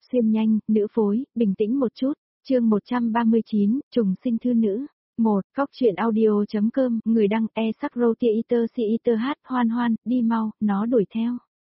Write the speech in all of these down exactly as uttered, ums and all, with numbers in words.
xuyên nhanh, nữ phối, bình tĩnh một chút, chương một trăm ba mươi chín, trùng sinh thư nữ. một. Cóc truyện audio.com, người đăng e sắc rô tia iter si iter hát, hoan hoan, đi mau, nó đuổi theo.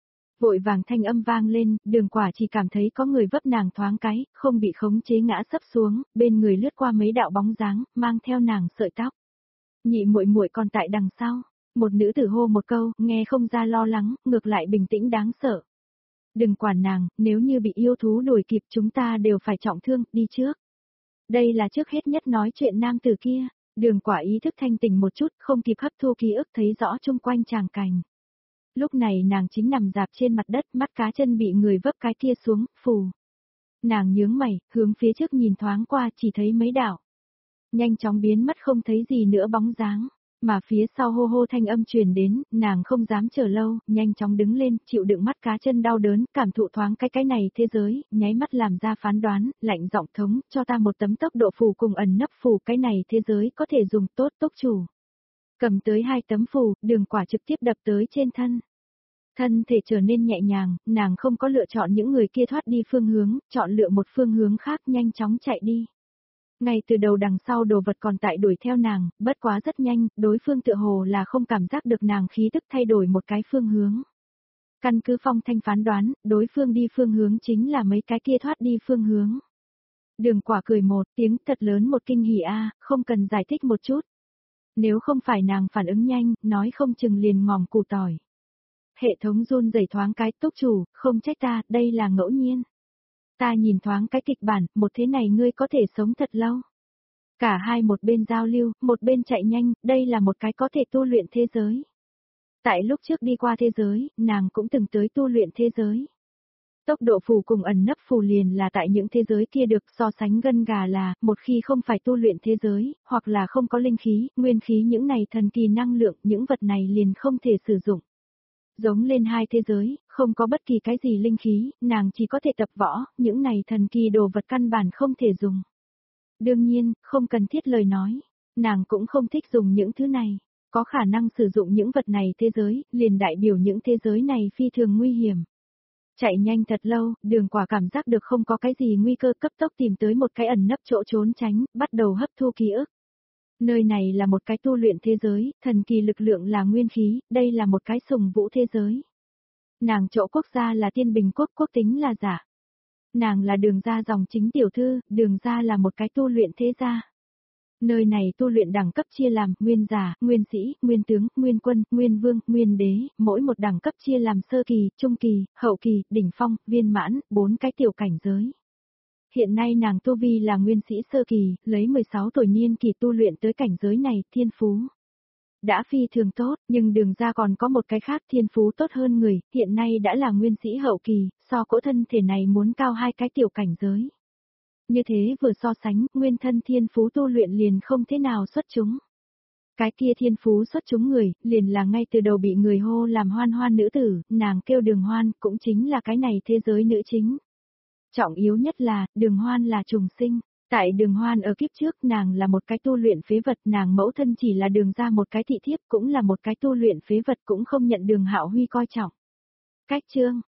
Vội vàng thanh âm vang lên, Đường Quả chỉ cảm thấy có người vấp nàng thoáng cái, không bị khống chế ngã sấp xuống, bên người lướt qua mấy đạo bóng dáng, mang theo nàng sợi tóc. Nhị muội muội còn tại đằng sau, một nữ tử hô một câu, nghe không ra lo lắng, ngược lại bình tĩnh đáng sợ. Đừng quản nàng, nếu như bị yêu thú đuổi kịp chúng ta đều phải trọng thương, đi trước. Đây là trước hết nhất nói chuyện nam tử kia, Đường Quả ý thức thanh tỉnh một chút, không kịp hấp thu ký ức thấy rõ chung quanh tràng cảnh. Lúc này nàng chính nằm dạp trên mặt đất, mắt cá chân bị người vấp cái kia xuống, phù. Nàng nhướng mày, hướng phía trước nhìn thoáng qua chỉ thấy mấy đạo. Nhanh chóng biến mất không thấy gì nữa bóng dáng, mà phía sau hô hô thanh âm truyền đến, nàng không dám chờ lâu, nhanh chóng đứng lên, chịu đựng mắt cá chân đau đớn, cảm thụ thoáng cái cái này thế giới, nháy mắt làm ra phán đoán, lạnh giọng thống, cho ta một tấm tốc độ phù cùng ẩn nấp phù, cái này thế giới có thể dùng tốt tốc chủ. Cầm tới hai tấm phù, Đường Quả trực tiếp đập tới trên thân. Thân thể trở nên nhẹ nhàng, nàng không có lựa chọn những người kia thoát đi phương hướng, chọn lựa một phương hướng khác nhanh chóng chạy đi. Ngay từ đầu đằng sau đồ vật còn tại đuổi theo nàng, bất quá rất nhanh, đối phương tựa hồ là không cảm giác được nàng khí tức thay đổi một cái phương hướng. Căn cứ Phong Thanh phán đoán, đối phương đi phương hướng chính là mấy cái kia thoát đi phương hướng. Đường Quả cười một tiếng thật lớn một kinh hỉ a, không cần giải thích một chút. Nếu không phải nàng phản ứng nhanh, nói không chừng liền ngòm củ tỏi. Hệ thống run rẩy thoáng cái, túc chủ, không trách ta, đây là ngẫu nhiên. Ta nhìn thoáng cái kịch bản, một thế này ngươi có thể sống thật lâu. Cả hai một bên giao lưu, một bên chạy nhanh, đây là một cái có thể tu luyện thế giới. Tại lúc trước đi qua thế giới, nàng cũng từng tới tu luyện thế giới. Tốc độ phù cùng ẩn nấp phù liền là tại những thế giới kia được so sánh gân gà là, một khi không phải tu luyện thế giới, hoặc là không có linh khí, nguyên khí những này thần kỳ năng lượng, những vật này liền không thể sử dụng. Giống lên hai thế giới, không có bất kỳ cái gì linh khí, nàng chỉ có thể tập võ, những này thần kỳ đồ vật căn bản không thể dùng. Đương nhiên, không cần thiết lời nói, nàng cũng không thích dùng những thứ này, có khả năng sử dụng những vật này thế giới, liền đại biểu những thế giới này phi thường nguy hiểm. Chạy nhanh thật lâu, Đường Quả cảm giác được không có cái gì nguy cơ, cấp tốc tìm tới một cái ẩn nấp chỗ trốn tránh, bắt đầu hấp thu ký ức. Nơi này là một cái tu luyện thế giới, thần kỳ lực lượng là nguyên khí, đây là một cái sùng vũ thế giới. Nàng chỗ quốc gia là Tiên Bình quốc, quốc tính là giả. Nàng là Đường gia dòng chính tiểu thư, Đường gia là một cái tu luyện thế gia. Nơi này tu luyện đẳng cấp chia làm nguyên giả, nguyên sĩ, nguyên tướng, nguyên quân, nguyên vương, nguyên đế, mỗi một đẳng cấp chia làm sơ kỳ, trung kỳ, hậu kỳ, đỉnh phong, viên mãn, bốn cái tiểu cảnh giới. Hiện nay nàng tu vi là nguyên sĩ sơ kỳ, lấy mười sáu tuổi niên kỳ tu luyện tới cảnh giới này, thiên phú. Đã phi thường tốt, nhưng Đường gia còn có một cái khác thiên phú tốt hơn người, hiện nay đã là nguyên sĩ hậu kỳ, so cỗ thân thể này muốn cao hai cái tiểu cảnh giới. Như thế vừa so sánh, nguyên thân thiên phú tu luyện liền không thế nào xuất chúng. Cái kia thiên phú xuất chúng người, liền là ngay từ đầu bị người hô làm hoan hoan nữ tử, nàng kêu Đường Hoan, cũng chính là cái này thế giới nữ chính. Trọng yếu nhất là, Đường Hoan là trùng sinh. Tại Đường Hoan ở kiếp trước nàng là một cái tu luyện phế vật, nàng mẫu thân chỉ là Đường gia một cái thị thiếp, cũng là một cái tu luyện phế vật, cũng không nhận Đường Hạo Huy coi trọng. Cách chương,